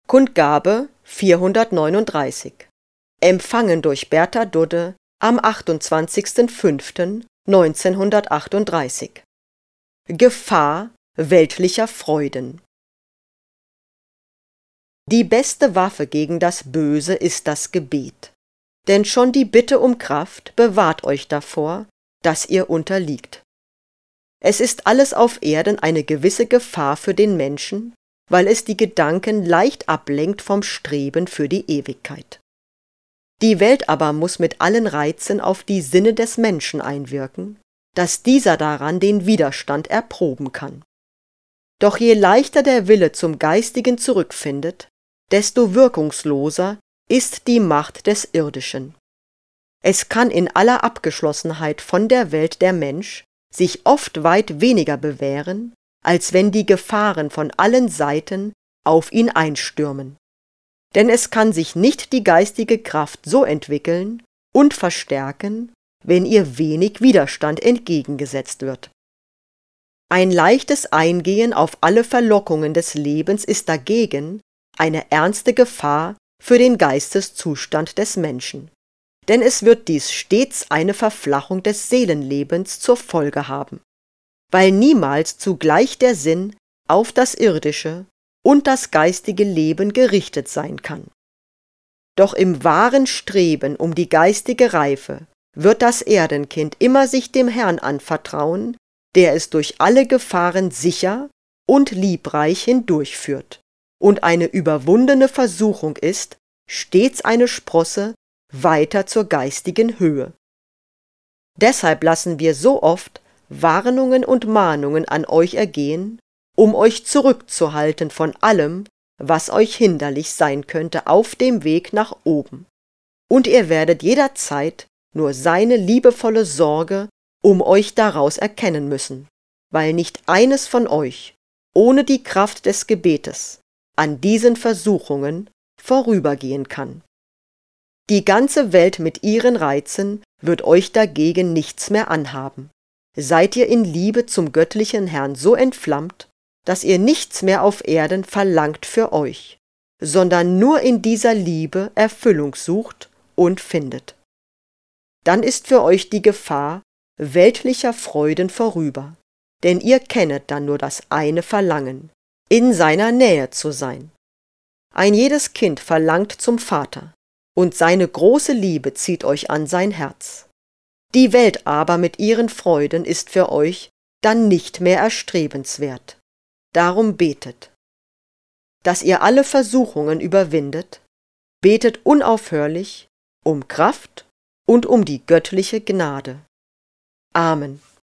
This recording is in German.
Kundgabe 439. Empfangen durch Bertha Dudde am 28.05.1938. Gefahr weltlicher Freuden. Die beste Waffe gegen das Böse ist das Gebet, denn schon die Bitte um Kraft bewahrt euch davor, dass ihr unterliegt. Es ist alles auf Erden eine gewisse Gefahr für den Menschen, weil es die Gedanken leicht ablenkt vom Streben für die Ewigkeit. Die Welt aber muss mit allen Reizen auf die Sinne des Menschen einwirken, dass dieser daran den Widerstand erproben kann. Doch je leichter der Wille zum Geistigen zurückfindet, desto wirkungsloser ist die Macht des Irdischen. Es kann in aller Abgeschlossenheit von der Welt der Mensch sich oft weit weniger bewähren, als wenn die Gefahren von allen Seiten auf ihn einstürmen. Denn es kann sich nicht die geistige Kraft so entwickeln und verstärken, wenn ihr wenig Widerstand entgegengesetzt wird. Ein leichtes Eingehen auf alle Verlockungen des Lebens ist dagegen eine ernste Gefahr für den Geisteszustand des Menschen, denn es wird dies stets eine Verflachung des Seelenlebens zur Folge haben, weil niemals zugleich der Sinn auf das irdische und das geistige Leben gerichtet sein kann. Doch im wahren Streben um die geistige Reife wird das Erdenkind immer sich dem Herrn anvertrauen, der es durch alle Gefahren sicher und liebreich hindurchführt, und eine überwundene Versuchung ist stets eine Sprosse weiter zur geistigen Höhe. Deshalb lassen wir so oft Warnungen und Mahnungen an euch ergehen, um euch zurückzuhalten von allem, was euch hinderlich sein könnte auf dem Weg nach oben. Und ihr werdet jederzeit nur seine liebevolle Sorge um euch daraus erkennen müssen, weil nicht eines von euch ohne die Kraft des Gebetes an diesen Versuchungen vorübergehen kann. Die ganze Welt mit ihren Reizen wird euch dagegen nichts mehr anhaben. Seid ihr in Liebe zum göttlichen Herrn so entflammt, dass ihr nichts mehr auf Erden verlangt für euch, sondern nur in dieser Liebe Erfüllung sucht und findet. Dann ist für euch die Gefahr weltlicher Freuden vorüber, denn ihr kennet dann nur das eine Verlangen, in seiner Nähe zu sein. Ein jedes Kind verlangt zum Vater, und seine große Liebe zieht euch an sein Herz. Die Welt aber mit ihren Freuden ist für euch dann nicht mehr erstrebenswert. Darum betet, dass ihr alle Versuchungen überwindet, betet unaufhörlich um Kraft und um die göttliche Gnade. Amen.